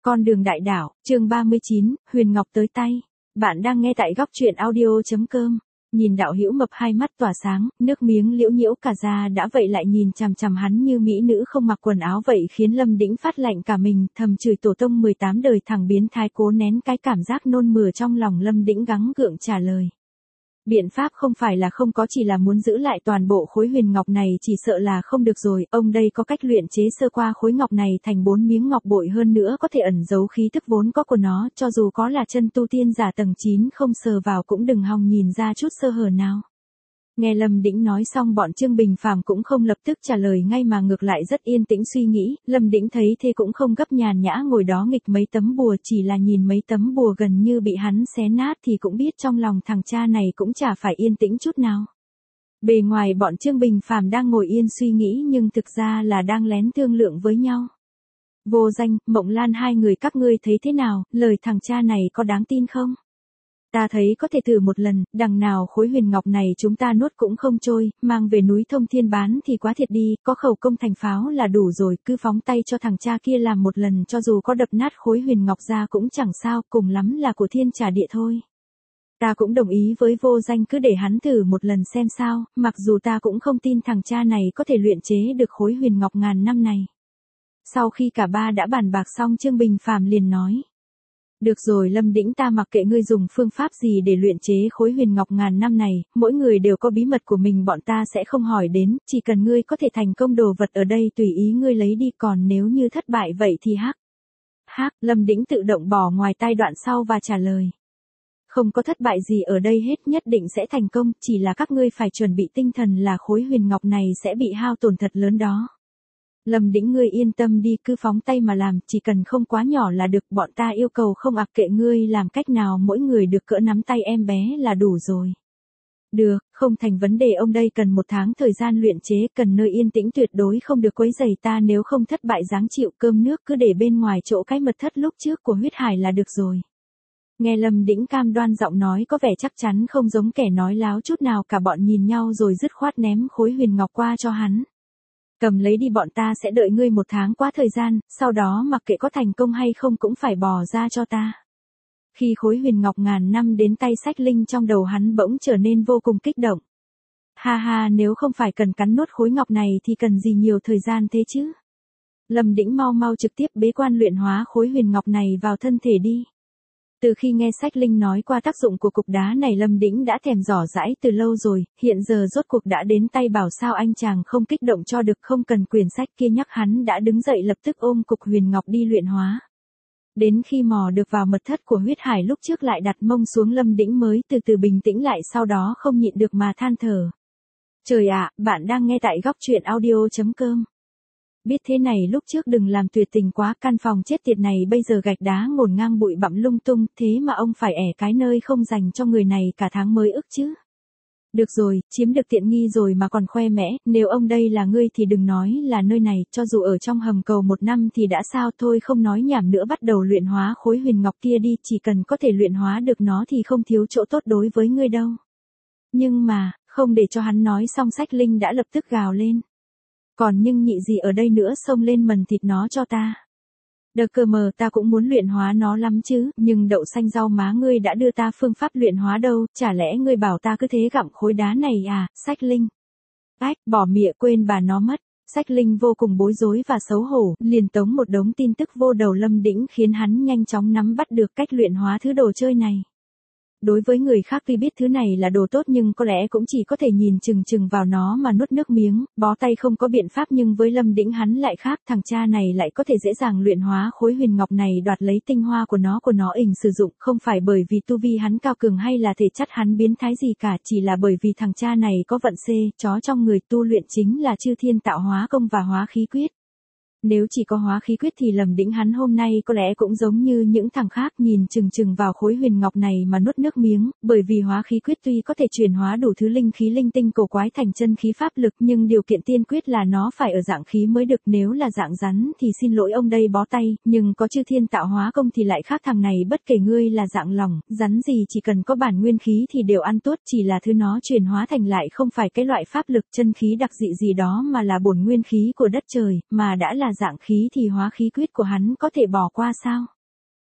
Con đường đại đảo, chương 39, Huyền Ngọc tới tay. Bạn đang nghe tại góc truyện audio.com. Nhìn đạo hữu mập hai mắt tỏa sáng, nước miếng liễu nhiễu cả da đã vậy lại nhìn chằm chằm hắn như mỹ nữ không mặc quần áo vậy khiến Lâm Đĩnh phát lạnh cả mình, thầm chửi tổ tông 18 đời thằng biến thái, cố nén cái cảm giác nôn mửa trong lòng. Lâm Đĩnh gắng gượng trả lời. Biện pháp không phải là không có, chỉ là muốn giữ lại toàn bộ khối huyền ngọc này chỉ sợ là không được rồi. Ông đây có cách luyện chế sơ qua khối ngọc này thành 4 miếng ngọc bội, hơn nữa có thể ẩn giấu khí tức vốn có của nó, cho dù có là chân tu tiên giả tầng 9 không sờ vào cũng đừng hòng nhìn ra chút sơ hở nào. Nghe Lâm Đĩnh nói xong, bọn Trương Bình Phàm cũng không lập tức trả lời ngay mà ngược lại rất yên tĩnh suy nghĩ. Lâm Đĩnh thấy thế cũng không gấp, nhàn nhã ngồi đó nghịch mấy tấm bùa, chỉ là nhìn mấy tấm bùa gần như bị hắn xé nát thì cũng biết trong lòng thằng cha này cũng chả phải yên tĩnh chút nào. Bề ngoài bọn Trương Bình Phàm đang ngồi yên suy nghĩ nhưng thực ra là đang lén thương lượng với nhau. Vô Danh, Mộng Lan, hai người các ngươi thấy thế nào, lời thằng cha này có đáng tin không? Ta thấy có thể thử một lần, đằng nào khối huyền ngọc này chúng ta nuốt cũng không trôi, mang về núi Thông Thiên bán thì quá thiệt đi, có khẩu công thành pháo là đủ rồi, cứ phóng tay cho thằng cha kia làm một lần, cho dù có đập nát khối huyền ngọc ra cũng chẳng sao, cùng lắm là của thiên trả địa thôi. Ta cũng đồng ý với Vô Danh, cứ để hắn thử một lần xem sao, mặc dù ta cũng không tin thằng cha này có thể luyện chế được khối huyền ngọc ngàn năm này. Sau khi cả ba đã bàn bạc xong, Trương Bình Phàm liền nói. Được rồi Lâm Đĩnh, ta mặc kệ ngươi dùng phương pháp gì để luyện chế khối huyền ngọc ngàn năm này, mỗi người đều có bí mật của mình, bọn ta sẽ không hỏi đến, chỉ cần ngươi có thể thành công, đồ vật ở đây tùy ý ngươi lấy đi, còn nếu như thất bại vậy thì Lâm Đĩnh tự động bỏ ngoài tai đoạn sau và trả lời. Không có thất bại gì ở đây hết, nhất định sẽ thành công, chỉ là các ngươi phải chuẩn bị tinh thần là khối huyền ngọc này sẽ bị hao tổn thật lớn đó. Lâm Đĩnh, ngươi yên tâm đi, cứ phóng tay mà làm, chỉ cần không quá nhỏ là được, bọn ta yêu cầu không ặc kệ ngươi làm cách nào, mỗi người được cỡ nắm tay em bé là đủ rồi. Được, không thành vấn đề, ông đây cần 1 tháng thời gian luyện chế, cần nơi yên tĩnh, tuyệt đối không được quấy rầy ta, nếu không thất bại giáng chịu, cơm nước cứ để bên ngoài chỗ cái mật thất lúc trước của huyết hải là được rồi. Nghe Lâm Đĩnh cam đoan, giọng nói có vẻ chắc chắn, không giống kẻ nói láo chút nào, cả bọn nhìn nhau rồi dứt khoát ném khối huyền ngọc qua cho hắn. Cầm lấy đi, bọn ta sẽ đợi ngươi 1 tháng quá thời gian, sau đó mặc kệ có thành công hay không cũng phải bỏ ra cho ta. Khi khối huyền ngọc ngàn năm đến tay Sách Linh, trong đầu hắn bỗng trở nên vô cùng kích động. Ha ha, nếu không phải cần cắn nuốt khối ngọc này thì cần gì nhiều thời gian thế chứ. Lâm Đĩnh, mau trực tiếp bế quan luyện hóa khối huyền ngọc này vào thân thể đi. Từ khi nghe Sách Linh nói qua tác dụng của cục đá này, Lâm Đĩnh đã thèm dò dãi từ lâu rồi, hiện giờ rốt cuộc đã đến tay, bảo sao anh chàng không kích động cho được. Không cần quyển sách kia nhắc, hắn đã đứng dậy lập tức ôm cục huyền ngọc đi luyện hóa. Đến khi mò được vào mật thất của huyết hải lúc trước lại đặt mông xuống, Lâm Đĩnh mới từ từ bình tĩnh lại, sau đó không nhịn được mà than thở. Trời ạ, bạn đang nghe tại góc truyện audio.com. Biết thế này lúc trước đừng làm tuyệt tình quá, căn phòng chết tiệt này bây giờ gạch đá ngổn ngang, bụi bặm lung tung, thế mà ông phải ẻ cái nơi không dành cho người này cả tháng mới ức chứ. Được rồi, chiếm được tiện nghi rồi mà còn khoe mẽ, nếu ông đây là ngươi thì đừng nói là nơi này, cho dù ở trong hầm cầu 1 năm thì đã sao. Thôi không nói nhảm nữa, bắt đầu luyện hóa khối huyền ngọc kia đi, chỉ cần có thể luyện hóa được nó thì không thiếu chỗ tốt đối với ngươi đâu. Nhưng mà, không để cho hắn nói xong, Sách Linh đã lập tức gào lên. Còn nhưng nhị gì ở đây nữa, xông lên mần thịt nó cho ta. Đờ cờ mờ, ta cũng muốn luyện hóa nó lắm chứ, nhưng đậu xanh rau má, ngươi đã đưa ta phương pháp luyện hóa đâu, chả lẽ ngươi bảo ta cứ thế gặm khối đá này à, Sách Linh. Ách, bỏ mịa, quên bà nó mất. Sách Linh vô cùng bối rối và xấu hổ, liền tống một đống tin tức vô đầu Lâm Đĩnh, khiến hắn nhanh chóng nắm bắt được cách luyện hóa thứ đồ chơi này. Đối với người khác tuy biết thứ này là đồ tốt nhưng có lẽ cũng chỉ có thể nhìn chừng vào nó mà nuốt nước miếng, bó tay không có biện pháp, nhưng với Lâm Đĩnh hắn lại khác, thằng cha này lại có thể dễ dàng luyện hóa khối huyền ngọc này, đoạt lấy tinh hoa của nó sử dụng, không phải bởi vì tu vi hắn cao cường hay là thể chất hắn biến thái gì cả, chỉ là bởi vì thằng cha này có vận chó trong người, tu luyện chính là chư thiên tạo hóa công và hóa khí quyết. Nếu chỉ có hóa khí quyết thì Lâm Đĩnh hắn hôm nay có lẽ cũng giống như những thằng khác, nhìn chừng vào khối huyền ngọc này mà nuốt nước miếng, bởi vì hóa khí quyết tuy có thể chuyển hóa đủ thứ linh khí linh tinh cổ quái thành chân khí pháp lực, nhưng điều kiện tiên quyết là nó phải ở dạng khí mới được, nếu là dạng rắn thì xin lỗi ông đây bó tay, nhưng có chư thiên tạo hóa công thì lại khác, thằng này bất kể ngươi là dạng lỏng, rắn gì, chỉ cần có bản nguyên khí thì đều ăn tuốt, chỉ là thứ nó chuyển hóa thành lại không phải cái loại pháp lực chân khí đặc dị gì đó mà là bổn nguyên khí của đất trời, mà đã là dạng khí thì hóa khí quyết của hắn có thể bỏ qua sao?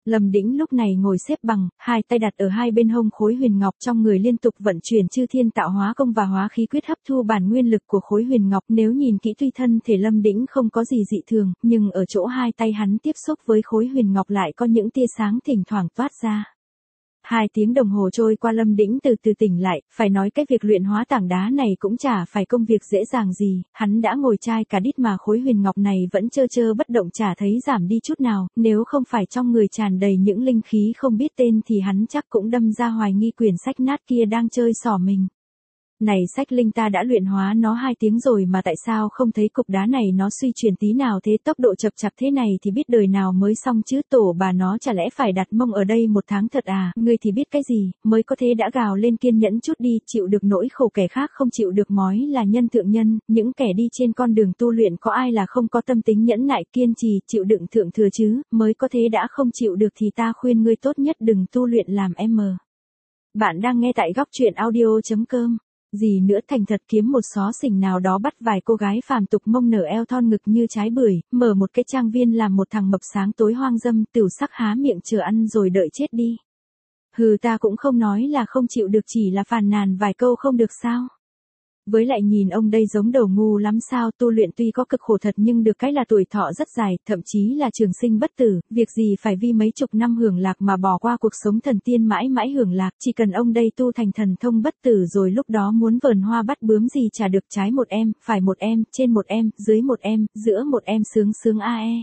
Lâm Đĩnh lúc này ngồi xếp bằng, hai tay đặt ở hai bên hông khối huyền ngọc, trong người liên tục vận chuyển chư thiên tạo hóa công và hóa khí quyết hấp thu bản nguyên lực của khối huyền ngọc. Nếu nhìn kỹ tuy thân thể Lâm Đĩnh không có gì dị thường, nhưng ở chỗ hai tay hắn tiếp xúc với khối huyền ngọc lại có những tia sáng thỉnh thoảng toát ra. 2 tiếng đồng hồ trôi qua, Lâm Đĩnh từ từ tỉnh lại, phải nói cái việc luyện hóa tảng đá này cũng chả phải công việc dễ dàng gì, hắn đã ngồi chai cả đít mà khối huyền ngọc này vẫn trơ trơ bất động, chả thấy giảm đi chút nào, nếu không phải trong người tràn đầy những linh khí không biết tên thì hắn chắc cũng đâm ra hoài nghi quyển sách nát kia đang chơi xỏ mình. Này sách linh, ta đã luyện hóa nó 2 tiếng rồi mà tại sao không thấy cục đá này nó suy chuyển tí nào thế, tốc độ chập chạp thế này thì biết đời nào mới xong chứ, tổ bà nó chả lẽ phải đặt mông ở đây 1 tháng thật à, ngươi thì biết cái gì, mới có thế đã gào lên, kiên nhẫn chút đi, chịu được nỗi khổ kẻ khác không chịu được mói là nhân thượng nhân, những kẻ đi trên con đường tu luyện có ai là không có tâm tính nhẫn nại kiên trì, chịu đựng thượng thừa chứ, mới có thế đã không chịu được thì ta khuyên ngươi tốt nhất đừng tu luyện làm M. Bạn đang nghe tại góc truyện audio.com. Gì nữa, thành thật kiếm một xó xỉnh nào đó bắt vài cô gái phàm tục mông nở eo thon ngực như trái bưởi, mở một cái trang viên làm một thằng mập sáng tối hoang dâm, tửu sắc há miệng chờ ăn rồi đợi chết đi. Hừ, ta cũng không nói là không chịu được, chỉ là phàn nàn vài câu không được sao. Với lại nhìn ông đây giống đầu ngu lắm sao, tu luyện tuy có cực khổ thật nhưng được cái là tuổi thọ rất dài, thậm chí là trường sinh bất tử, việc gì phải vì mấy chục năm hưởng lạc mà bỏ qua cuộc sống thần tiên mãi mãi hưởng lạc, chỉ cần ông đây tu thành thần thông bất tử rồi lúc đó muốn vờn hoa bắt bướm gì chả được, trái một em, phải một em, trên một em, dưới một em, giữa một em, sướng sướng a e.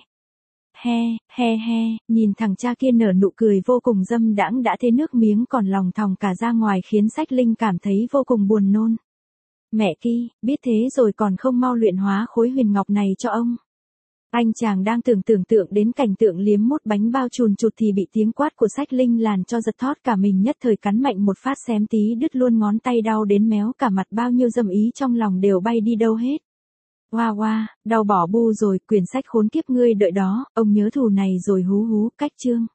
He, nhìn thằng cha kia nở nụ cười vô cùng dâm đãng đã thế nước miếng còn lòng thòng cả ra ngoài khiến Sách Linh cảm thấy vô cùng buồn nôn. Mẹ ki, biết thế rồi còn không mau luyện hóa khối huyền ngọc này cho ông. Anh chàng đang tưởng tượng đến cảnh tượng liếm mốt bánh bao chùn chụt thì bị tiếng quát của Sách Linh làm cho giật thót cả mình, nhất thời cắn mạnh một phát xém tí đứt luôn ngón tay, đau đến méo cả mặt, bao nhiêu dâm ý trong lòng đều bay đi đâu hết. Wow, đau bỏ bu rồi, quyển sách khốn kiếp ngươi đợi đó, ông nhớ thù này rồi hú, cách chương.